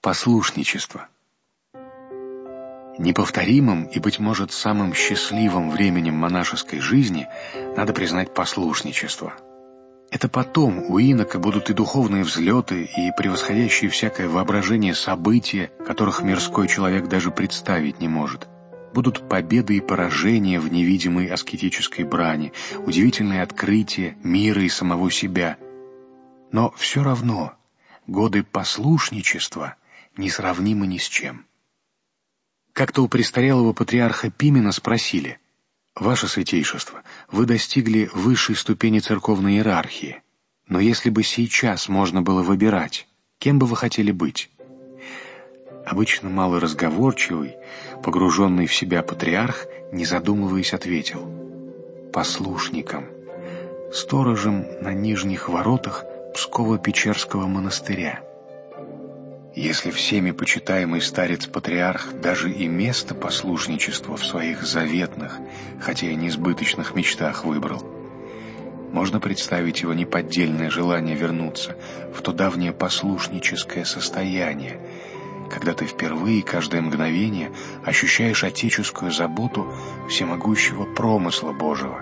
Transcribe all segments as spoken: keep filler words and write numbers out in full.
Послушничество. Неповторимым и, быть может, самым счастливым временем монашеской жизни надо признать послушничество. Это потом у инока будут и духовные взлеты, и превосходящие всякое воображение события, которых мирской человек даже представить не может. Будут победы и поражения в невидимой аскетической брани, удивительные открытия мира и самого себя. Но все равно годы послушничества несравнимы ни с чем. Как-то у престарелого патриарха Пимена спросили: «Ваше святейшество, вы достигли высшей ступени церковной иерархии, но если бы сейчас можно было выбирать, кем бы вы хотели быть?» Обычно малоразговорчивый, погруженный в себя патриарх, не задумываясь, ответил: «Послушником, сторожем на нижних воротах Псково-Печерского монастыря». Если всеми почитаемый старец-патриарх даже и место послушничества в своих заветных, хотя и несбыточных мечтах выбрал, можно представить его неподдельное желание вернуться в то давнее послушническое состояние, когда ты впервые каждое мгновение ощущаешь отеческую заботу всемогущего промысла Божьего.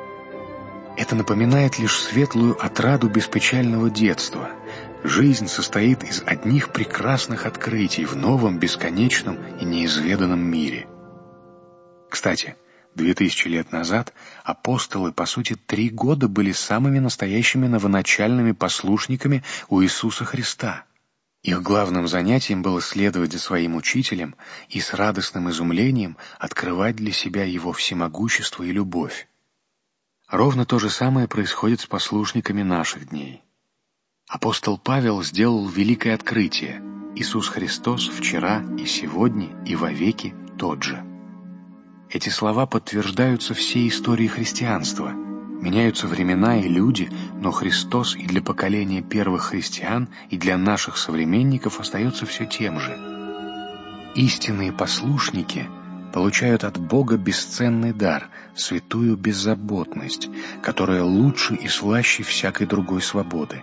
Это напоминает лишь светлую отраду беспечального детства. Жизнь состоит из одних прекрасных открытий в новом, бесконечном и неизведанном мире. Кстати, две тысячи лет назад апостолы, по сути, три года были самыми настоящими новоначальными послушниками у Иисуса Христа. Их главным занятием было следовать за своим учителем и с радостным изумлением открывать для себя его всемогущество и любовь. Ровно то же самое происходит с послушниками наших дней. Апостол Павел сделал великое открытие: Иисус Христос вчера и сегодня и вовеки тот же. Эти слова подтверждаются всей историей христианства. Меняются времена и люди, но Христос и для поколения первых христиан, и для наших современников остается все тем же. Истинные послушники получают от Бога бесценный дар, святую беззаботность, которая лучше и слаще всякой другой свободы.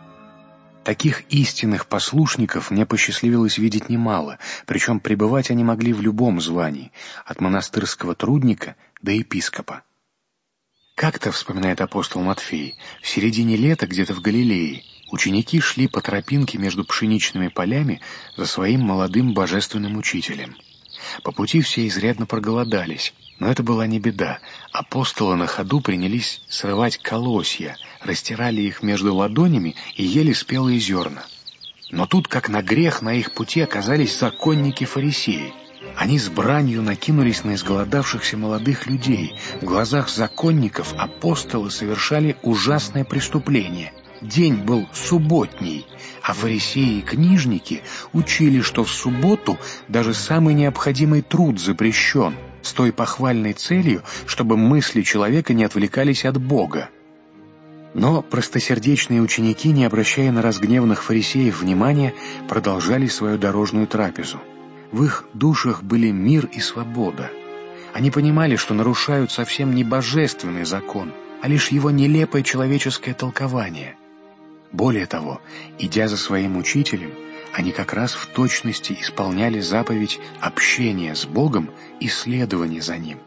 Таких истинных послушников мне посчастливилось видеть немало, причем пребывать они могли в любом звании, от монастырского трудника до епископа. Как-то, вспоминает апостол Матфей, в середине лета где-то в Галилее ученики шли по тропинке между пшеничными полями за своим молодым божественным учителем. По пути все изрядно проголодались, но это была не беда. Апостолы на ходу принялись срывать колосья, растирали их между ладонями и ели спелые зерна. Но тут, как на грех, на их пути оказались законники-фарисеи. Они с бранью накинулись на изголодавшихся молодых людей. В глазах законников апостолы совершали ужасное преступление. День был субботний, а фарисеи и книжники учили, что в субботу даже самый необходимый труд запрещен, с той похвальной целью, чтобы мысли человека не отвлекались от Бога. Но простосердечные ученики, не обращая на разгневанных фарисеев внимания, продолжали свою дорожную трапезу. В их душах были мир и свобода. Они понимали, что нарушают совсем не божественный закон, а лишь его нелепое человеческое толкование. Более того, идя за своим учителем, они как раз в точности исполняли заповедь общения с Богом и следования за Ним.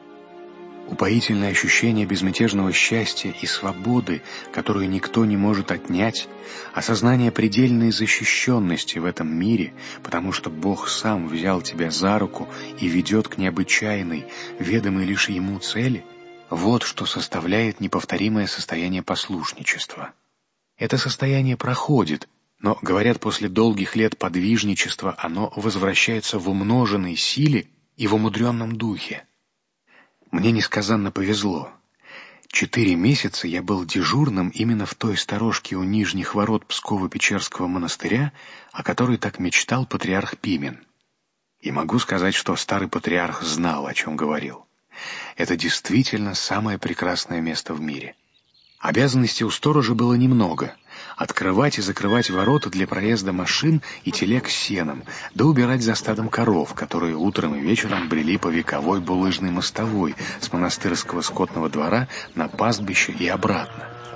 Упоительное ощущение безмятежного счастья и свободы, которую никто не может отнять, осознание предельной защищенности в этом мире, потому что Бог сам взял тебя за руку и ведет к необычайной, ведомой лишь Ему цели, вот что составляет неповторимое состояние послушничества. Это состояние проходит, но, говорят, после долгих лет подвижничества оно возвращается в умноженной силе и в умудренном духе. Мне несказанно повезло. Четыре месяца я был дежурным именно в той сторожке у нижних ворот Псково-Печерского монастыря, о которой так мечтал патриарх Пимен. И могу сказать, что старый патриарх знал, о чем говорил. Это действительно самое прекрасное место в мире. Обязанностей у сторожа было немного: открывать и закрывать ворота для проезда машин и телег с сеном, да убирать за стадом коров, которые утром и вечером брели по вековой булыжной мостовой с монастырского скотного двора на пастбище и обратно.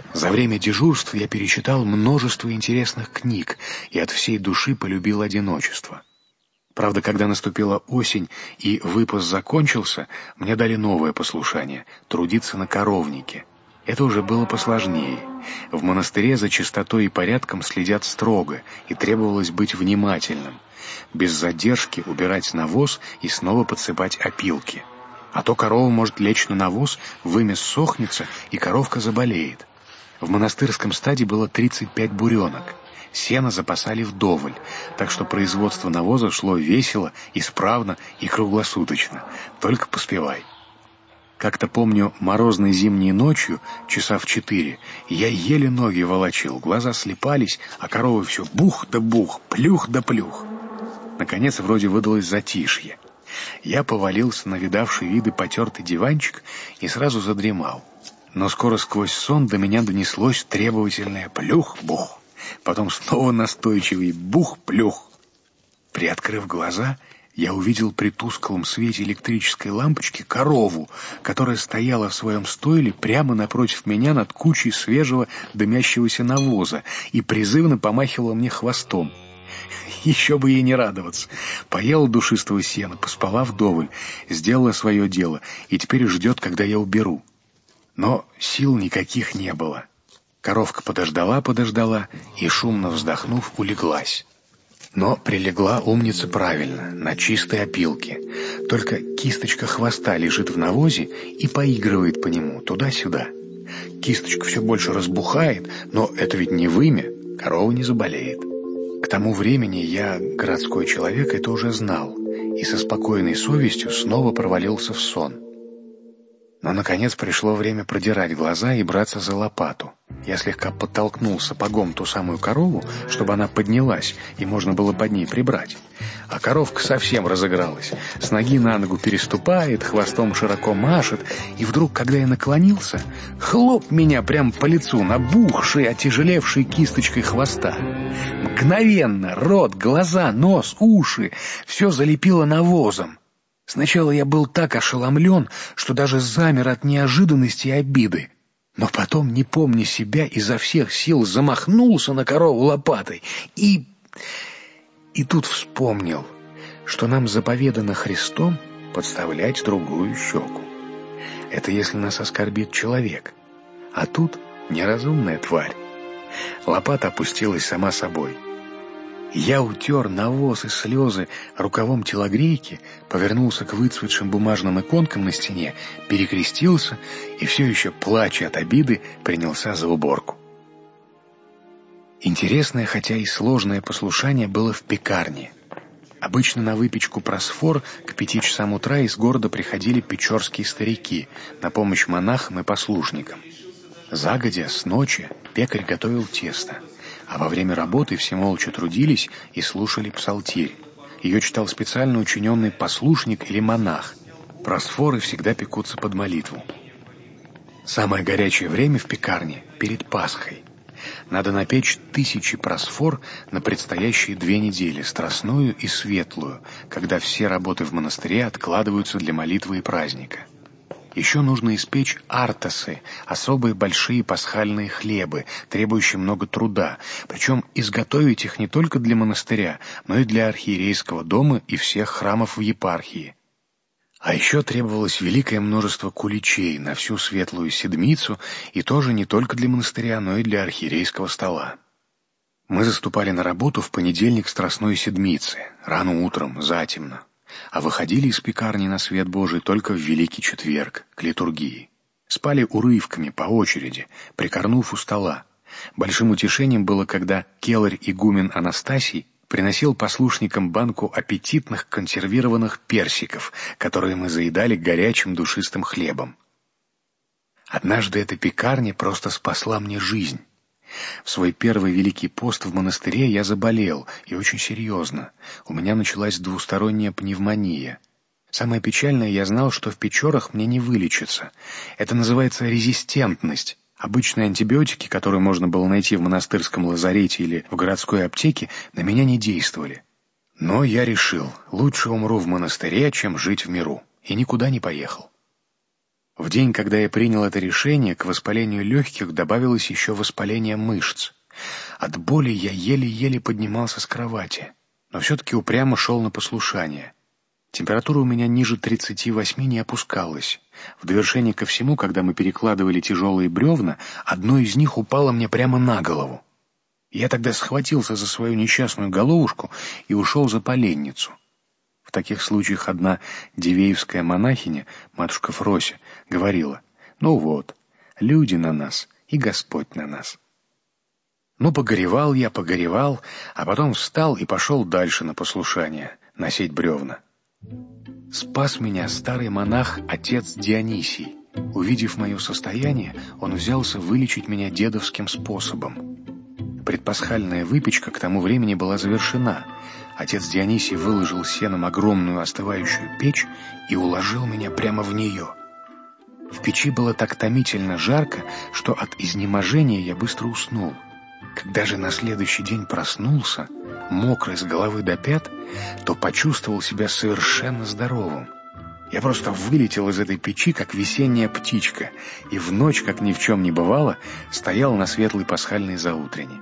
За время дежурств я перечитал множество интересных книг и от всей души полюбил одиночество. Правда, когда наступила осень и выпас закончился, мне дали новое послушание — трудиться на коровнике. Это уже было посложнее. В монастыре за чистотой и порядком следят строго, и требовалось быть внимательным. Без задержки убирать навоз и снова подсыпать опилки. А то корова может лечь на навоз, вымес сохнется, и коровка заболеет. В монастырском стаде было тридцать пять буренок. Сено запасали вдоволь, так что производство навоза шло весело, исправно и круглосуточно. Только поспевай. Как-то помню, морозной зимней ночью, часа в четыре, я еле ноги волочил, глаза слепались, а коровы все бух да бух, плюх да плюх. Наконец, вроде выдалось затишье. Я повалился на видавший виды потертый диванчик и сразу задремал. Но скоро сквозь сон до меня донеслось требовательное плюх-бух, потом снова настойчивый бух-плюх. Приоткрыв глаза, я увидел при тусклом свете электрической лампочки корову, которая стояла в своем стойле прямо напротив меня над кучей свежего дымящегося навоза и призывно помахивала мне хвостом. Еще бы ей не радоваться. Поела душистого сена, поспала вдоволь, сделала свое дело и теперь ждет, когда я уберу. Но сил никаких не было. Коровка подождала-подождала и, шумно вздохнув, улеглась. Но прилегла умница правильно, на чистой опилке. Только кисточка хвоста лежит в навозе и поигрывает по нему туда-сюда. Кисточка все больше разбухает, но это ведь не вымя, корова не заболеет. К тому времени я, городской человек, это уже знал и со спокойной совестью снова провалился в сон. Но, наконец, пришло время продирать глаза и браться за лопату. Я слегка подтолкнул сапогом ту самую корову, чтобы она поднялась, и можно было под ней прибрать. А коровка совсем разыгралась. С ноги на ногу переступает, хвостом широко машет, и вдруг, когда я наклонился, хлоп меня прямо по лицу, набухший, отяжелевший кисточкой хвоста. Мгновенно рот, глаза, нос, уши — все залепило навозом. Сначала я был так ошеломлен, что даже замер от неожиданности и обиды. Но потом, не помня себя, изо всех сил замахнулся на корову лопатой и... И тут вспомнил, что нам заповедано Христом подставлять другую щеку. Это если нас оскорбит человек. А тут неразумная тварь. Лопата опустилась сама собой. Я утер навоз и слезы рукавом телогрейки, повернулся к выцветшим бумажным иконкам на стене, перекрестился и все еще, плача от обиды, принялся за уборку. Интересное, хотя и сложное послушание было в пекарне. Обычно на выпечку просфор к пяти часам утра из города приходили печорские старики на помощь монахам и послушникам. Загодя, с ночи, пекарь готовил тесто, а во время работы все молча трудились и слушали псалтирь. Ее читал специально учиненный послушник или монах. Просфоры всегда пекутся под молитву. Самое горячее время в пекарне — перед Пасхой. Надо напечь тысячи просфор на предстоящие две недели, страстную и светлую, когда все работы в монастыре откладываются для молитвы и праздника. Еще нужно испечь артасы, особые большие пасхальные хлебы, требующие много труда, причем изготовить их не только для монастыря, но и для архиерейского дома и всех храмов в епархии. А еще требовалось великое множество куличей на всю светлую седмицу, и тоже не только для монастыря, но и для архиерейского стола. Мы заступали на работу в понедельник Страстной Седмицы, рано утром, затемно, а выходили из пекарни на свет Божий только в Великий Четверг, к литургии. Спали урывками, по очереди, прикорнув у стола. Большим утешением было, когда келарь-игумен Анастасий приносил послушникам банку аппетитных консервированных персиков, которые мы заедали горячим душистым хлебом. Однажды эта пекарня просто спасла мне жизнь. В свой первый Великий пост в монастыре я заболел, и очень серьезно. У меня началась двусторонняя пневмония. Самое печальное, я знал, что в Печорах мне не вылечиться. Это называется резистентность. Обычные антибиотики, которые можно было найти в монастырском лазарете или в городской аптеке, на меня не действовали. Но я решил, лучше умру в монастыре, чем жить в миру, и никуда не поехал. В день, когда я принял это решение, к воспалению легких добавилось еще воспаление мышц. От боли я еле-еле поднимался с кровати, но все-таки упрямо шел на послушание. Температура у меня ниже тридцати восьми не опускалась. В довершение ко всему, когда мы перекладывали тяжелые бревна, одно из них упало мне прямо на голову. Я тогда схватился за свою несчастную головушку и ушел за поленницу. В таких случаях одна дивеевская монахиня, матушка Фрося, говорила: «Ну вот, люди на нас, и Господь на нас». Ну, погоревал я, погоревал, а потом встал и пошел дальше на послушание, носить бревна. Спас меня старый монах, отец Дионисий. Увидев мое состояние, он взялся вылечить меня дедовским способом. Предпасхальная выпечка к тому времени была завершена. Отец Дионисий выложил сеном огромную остывающую печь и уложил меня прямо в нее. В печи было так томительно жарко, что от изнеможения я быстро уснул. Когда же на следующий день проснулся, мокрый с головы до пят, то почувствовал себя совершенно здоровым. Я просто вылетел из этой печи, как весенняя птичка, и в ночь, как ни в чем не бывало, стоял на светлой пасхальной заутрени.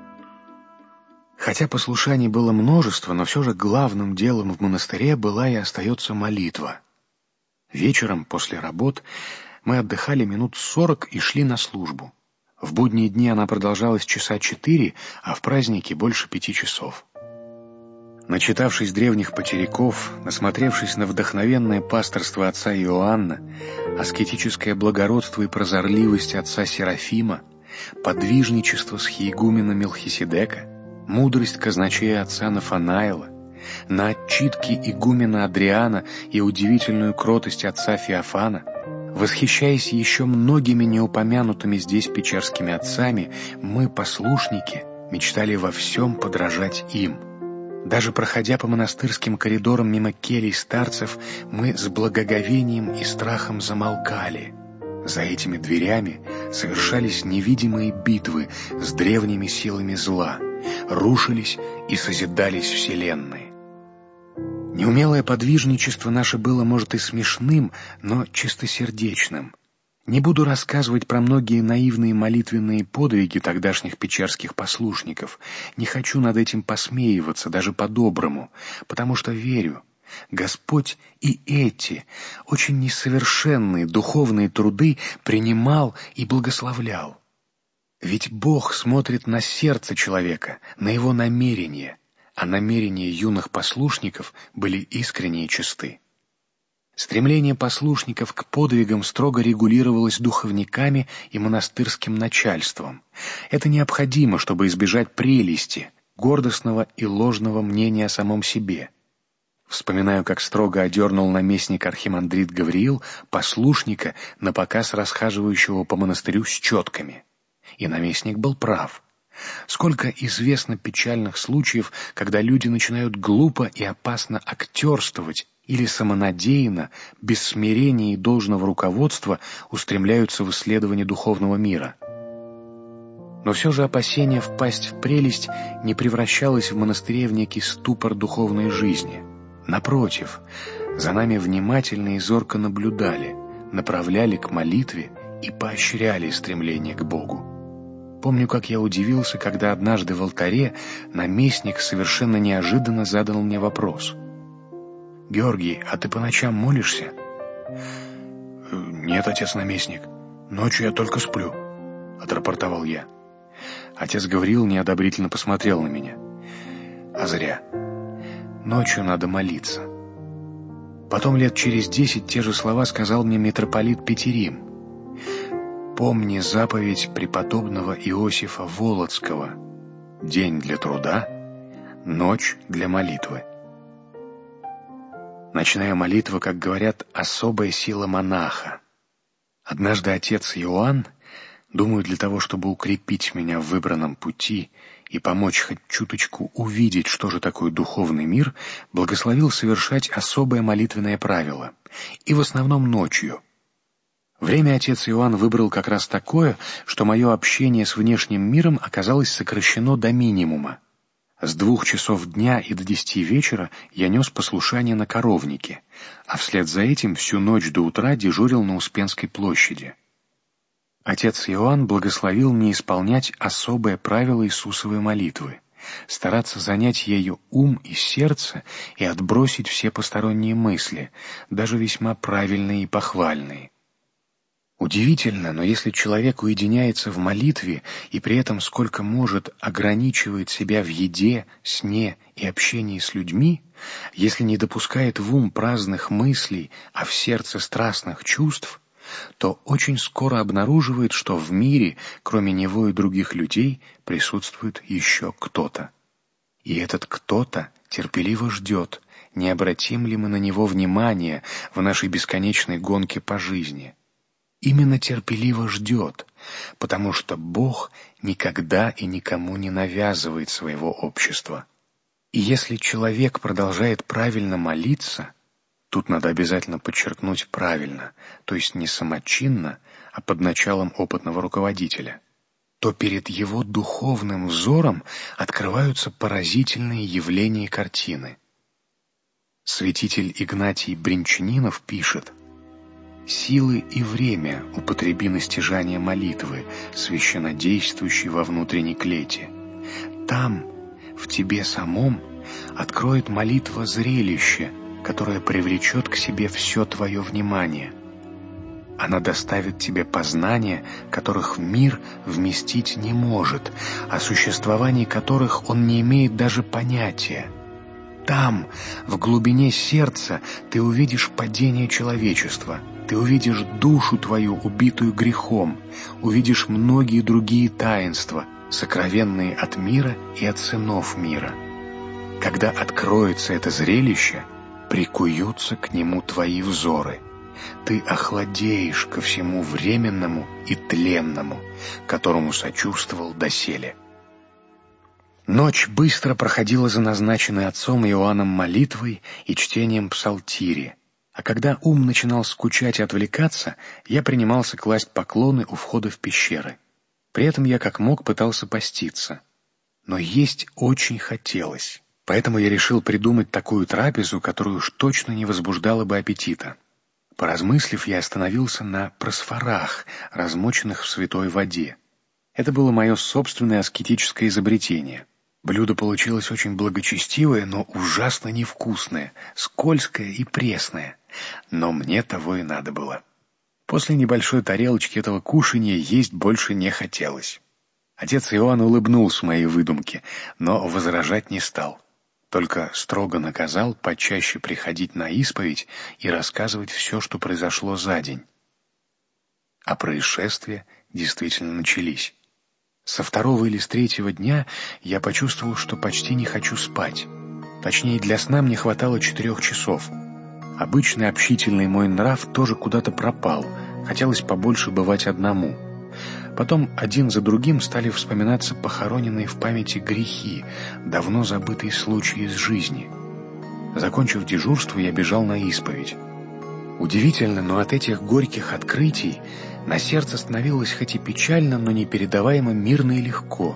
Хотя послушаний было множество, но все же главным делом в монастыре была и остается молитва. Вечером, после работ, мы отдыхали минут сорок и шли на службу. В будние дни она продолжалась часа четыре, а в праздники больше пяти часов. Начитавшись древних потеряков, насмотревшись на вдохновенное пасторство отца Иоанна, аскетическое благородство и прозорливость отца Серафима, подвижничество схиегумена Мелхиседека, мудрость казначея отца Нафанаила, на отчитки игумена Адриана и удивительную кротость отца Феофана, восхищаясь еще многими неупомянутыми здесь печерскими отцами, мы, послушники, мечтали во всем подражать им. Даже проходя по монастырским коридорам мимо келий старцев, мы с благоговением и страхом замолкали. За этими дверями совершались невидимые битвы с древними силами зла, рушились и созидались вселенные. Неумелое подвижничество наше было, может, и смешным, но чистосердечным. Не буду рассказывать про многие наивные молитвенные подвиги тогдашних печерских послушников. Не хочу над этим посмеиваться, даже по-доброму, потому что верю, Господь и эти очень несовершенные духовные труды принимал и благословлял. Ведь Бог смотрит на сердце человека, на его намерения, а намерения юных послушников были искренне и чисты. Стремление послушников к подвигам строго регулировалось духовниками и монастырским начальством. Это необходимо, чтобы избежать прелести, гордостного и ложного мнения о самом себе. Вспоминаю, как строго одернул наместник архимандрит Гавриил послушника, напоказ расхаживающего по монастырю с четками. И наместник был прав. Сколько известно печальных случаев, когда люди начинают глупо и опасно актерствовать или самонадеянно, без смирения и должного руководства устремляются в исследование духовного мира. Но все же опасение впасть в прелесть не превращалось в монастыре в некий ступор духовной жизни. Напротив, за нами внимательно и зорко наблюдали, направляли к молитве и поощряли стремление к Богу. Помню, как я удивился, когда однажды в алтаре наместник совершенно неожиданно задал мне вопрос: «Георгий, а ты по ночам молишься?» «Нет, отец-наместник, ночью я только сплю», — отрапортовал я. Отец Гавриил неодобрительно посмотрел на меня. «А зря. Ночью надо молиться». Потом лет через десять те же слова сказал мне митрополит Петерим: «Помни заповедь преподобного Иосифа Волоцкого: день для труда, ночь для молитвы». Ночная молитва, как говорят, особая сила монаха. Однажды отец Иоанн, думаю, для того, чтобы укрепить меня в выбранном пути и помочь хоть чуточку увидеть, что же такое духовный мир, благословил совершать особое молитвенное правило, и в основном ночью. Время отец Иоанн выбрал как раз такое, что мое общение с внешним миром оказалось сокращено до минимума. С двух часов дня и до десяти вечера я нес послушание на коровнике, а вслед за этим всю ночь до утра дежурил на Успенской площади. Отец Иоанн благословил мне исполнять особое правило Иисусовой молитвы — стараться занять ею ум и сердце и отбросить все посторонние мысли, даже весьма правильные и похвальные. Удивительно, но если человек уединяется в молитве и при этом сколько может ограничивает себя в еде, сне и общении с людьми, если не допускает в ум праздных мыслей, а в сердце страстных чувств, то очень скоро обнаруживает, что в мире, кроме него и других людей, присутствует еще кто-то. И этот кто-то терпеливо ждет, не обратим ли мы на него внимания в нашей бесконечной гонке по жизни. Именно терпеливо ждет, потому что Бог никогда и никому не навязывает своего общества. И если человек продолжает правильно молиться, тут надо обязательно подчеркнуть правильно, то есть не самочинно, а под началом опытного руководителя, то перед его духовным взором открываются поразительные явления и картины. Святитель Игнатий Бринчанинов пишет: «Силы и время употреби на стяжание молитвы, священнодействующей во внутренней клете. Там, в тебе самом, откроет молитва зрелище, которое привлечет к себе все твое внимание. Она доставит тебе познания, которых мир вместить не может, о существовании которых он не имеет даже понятия. Там, в глубине сердца, ты увидишь падение человечества, ты увидишь душу твою, убитую грехом, увидишь многие другие таинства, сокровенные от мира и от сынов мира. Когда откроется это зрелище, прикуются к нему твои взоры. Ты охладеешь ко всему временному и тленному, которому сочувствовал доселе». Ночь быстро проходила за назначенной отцом Иоанном молитвой и чтением псалтири, а когда ум начинал скучать и отвлекаться, я принимался класть поклоны у входа в пещеры. При этом я как мог пытался поститься. Но есть очень хотелось, поэтому я решил придумать такую трапезу, которая уж точно не возбуждала бы аппетита. Поразмыслив, я остановился на просфорах, размоченных в святой воде. Это было мое собственное аскетическое изобретение. Блюдо получилось очень благочестивое, но ужасно невкусное, скользкое и пресное. Но мне того и надо было. После небольшой тарелочки этого кушанья есть больше не хотелось. Отец Иоанн улыбнулся моей выдумке, но возражать не стал. Только строго наказал почаще приходить на исповедь и рассказывать все, что произошло за день. А происшествия действительно начались. Со второго или с третьего дня я почувствовал, что почти не хочу спать. Точнее, для сна мне хватало четырех часов. Обычный общительный мой нрав тоже куда-то пропал, хотелось побольше бывать одному. Потом один за другим стали вспоминаться похороненные в памяти грехи, давно забытые случаи из жизни. Закончив дежурство, я бежал на исповедь. Удивительно, но от этих горьких открытий на сердце становилось хоть и печально, но непередаваемо мирно и легко.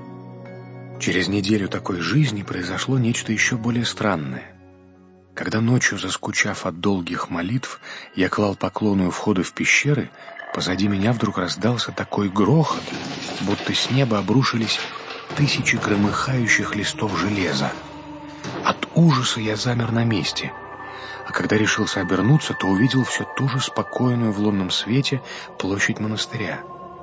Через неделю такой жизни произошло нечто еще более странное. Когда ночью, заскучав от долгих молитв, я клал поклоны у входа в пещеры, позади меня вдруг раздался такой грохот, будто с неба обрушились тысячи громыхающих листов железа. От ужаса я замер на месте, а когда решился обернуться, то увидел все ту же спокойную в лунном свете площадь монастыря.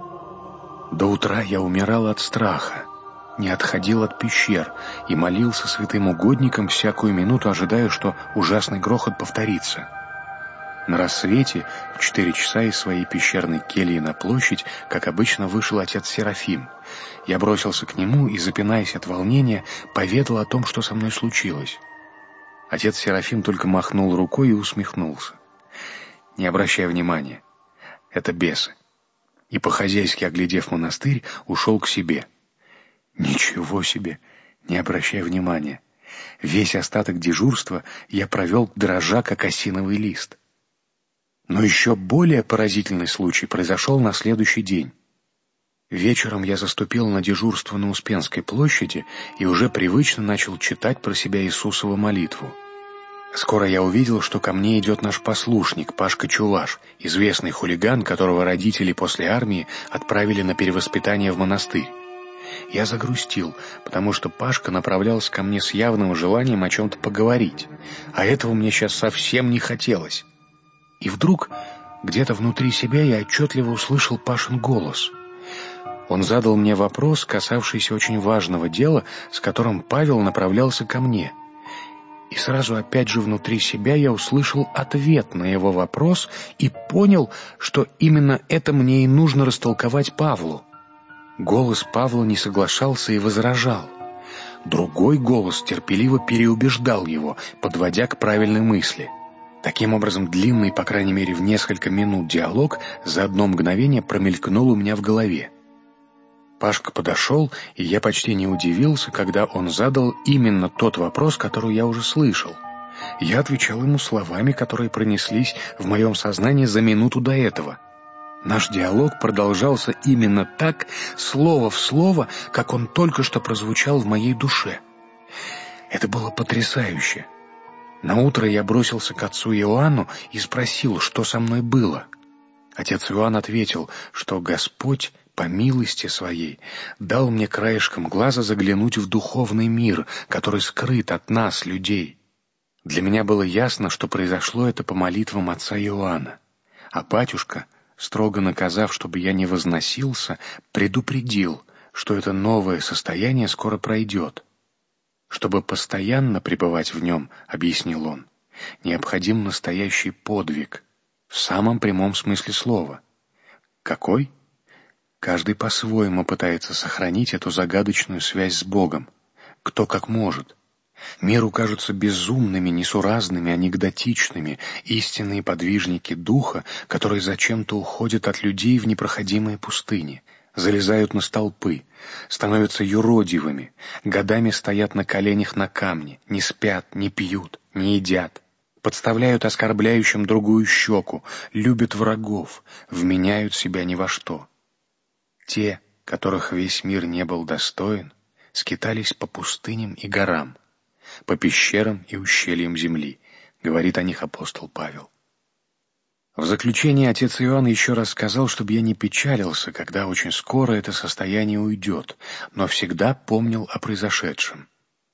До утра я умирал от страха, не отходил от пещер и молился святым угодникам всякую минуту, ожидая, что ужасный грохот повторится. На рассвете в четыре часа из своей пещерной кельи на площадь, как обычно, вышел отец Серафим. Я бросился к нему и, запинаясь от волнения, поведал о том, что со мной случилось. Отец Серафим только махнул рукой и усмехнулся. «Не обращай внимания, это бесы». И, по-хозяйски оглядев монастырь, ушел к себе. Ничего себе, не обращай внимания. Весь остаток дежурства я провел дрожа, как осиновый лист. Но еще более поразительный случай произошел на следующий день. Вечером я заступил на дежурство на Успенской площади и уже привычно начал читать про себя Иисусову молитву. Скоро я увидел, что ко мне идет наш послушник, Пашка Чуваш, известный хулиган, которого родители после армии отправили на перевоспитание в монастырь. Я загрустил, потому что Пашка направлялся ко мне с явным желанием о чем-то поговорить, а этого мне сейчас совсем не хотелось. И вдруг, где-то внутри себя, я отчетливо услышал Пашин голос. Он задал мне вопрос, касавшийся очень важного дела, с которым Павел направлялся ко мне. И сразу опять же внутри себя я услышал ответ на его вопрос и понял, что именно это мне и нужно растолковать Павлу. Голос Павла не соглашался и возражал. Другой голос терпеливо переубеждал его, подводя к правильной мысли. Таким образом, длинный, по крайней мере, в несколько минут диалог за одно мгновение промелькнул у меня в голове. Пашка подошел, и я почти не удивился, когда он задал именно тот вопрос, который я уже слышал. Я отвечал ему словами, которые пронеслись в моем сознании за минуту до этого. Наш диалог продолжался именно так, слово в слово, как он только что прозвучал в моей душе. Это было потрясающе. Наутро я бросился к отцу Иоанну и спросил, что со мной было. Отец Иоанн ответил, что Господь по милости своей дал мне краешком глаза заглянуть в духовный мир, который скрыт от нас, людей. Для меня было ясно, что произошло это по молитвам отца Иоанна. А батюшка, строго наказав, чтобы я не возносился, предупредил, что это новое состояние скоро пройдет. Чтобы постоянно пребывать в нем, объяснил он, необходим настоящий подвиг, в самом прямом смысле слова. Какой? Каждый по-своему пытается сохранить эту загадочную связь с Богом, кто как может. Миру кажутся безумными, несуразными, анекдотичными истинные подвижники духа, которые зачем-то уходят от людей в непроходимые пустыни, залезают на столпы, становятся юродивыми, годами стоят на коленях на камне, не спят, не пьют, не едят, подставляют оскорбляющим другую щеку, любят врагов, вменяют себя ни во что. Те, которых весь мир не был достоин, скитались по пустыням и горам, по пещерам и ущельям земли, говорит о них апостол Павел. В заключение отец Иоанн еще раз сказал, чтобы я не печалился, когда очень скоро это состояние уйдет, но всегда помнил о произошедшем.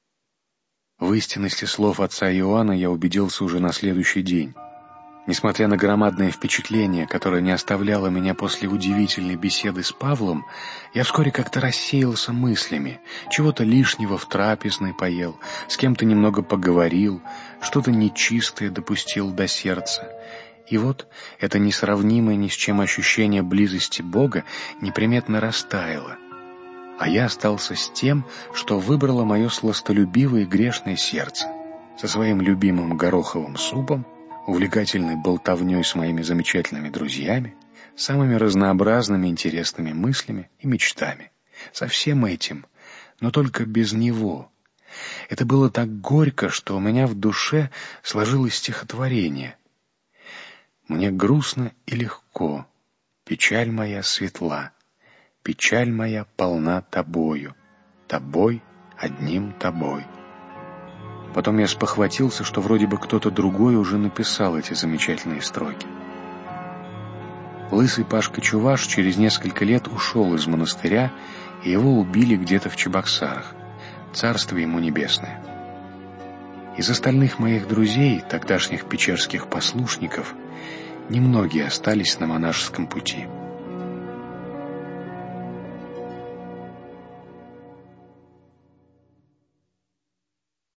В истинности слов отца Иоанна я убедился уже на следующий день. Несмотря на громадное впечатление, которое не оставляло меня после удивительной беседы с Павлом, я вскоре как-то рассеялся мыслями, чего-то лишнего в трапезной поел, с кем-то немного поговорил, что-то нечистое допустил до сердца. И вот это несравнимое ни с чем ощущение близости Бога неприметно растаяло, а я остался с тем, что выбрало мое сластолюбивое и грешное сердце, со своим любимым гороховым супом, увлекательной болтовней с моими замечательными друзьями, самыми разнообразными интересными мыслями и мечтами. Со всем этим, но только без него. Это было так горько, что у меня в душе сложилось стихотворение. «Мне грустно и легко, печаль моя светла, печаль моя полна тобою, тобой, одним тобой». Потом я спохватился, что вроде бы кто-то другой уже написал эти замечательные строки. Лысый Пашка Чуваш через несколько лет ушел из монастыря, и его убили где-то в Чебоксарах. Царствие ему небесное. Из остальных моих друзей, тогдашних печерских послушников, немногие остались на монашеском пути.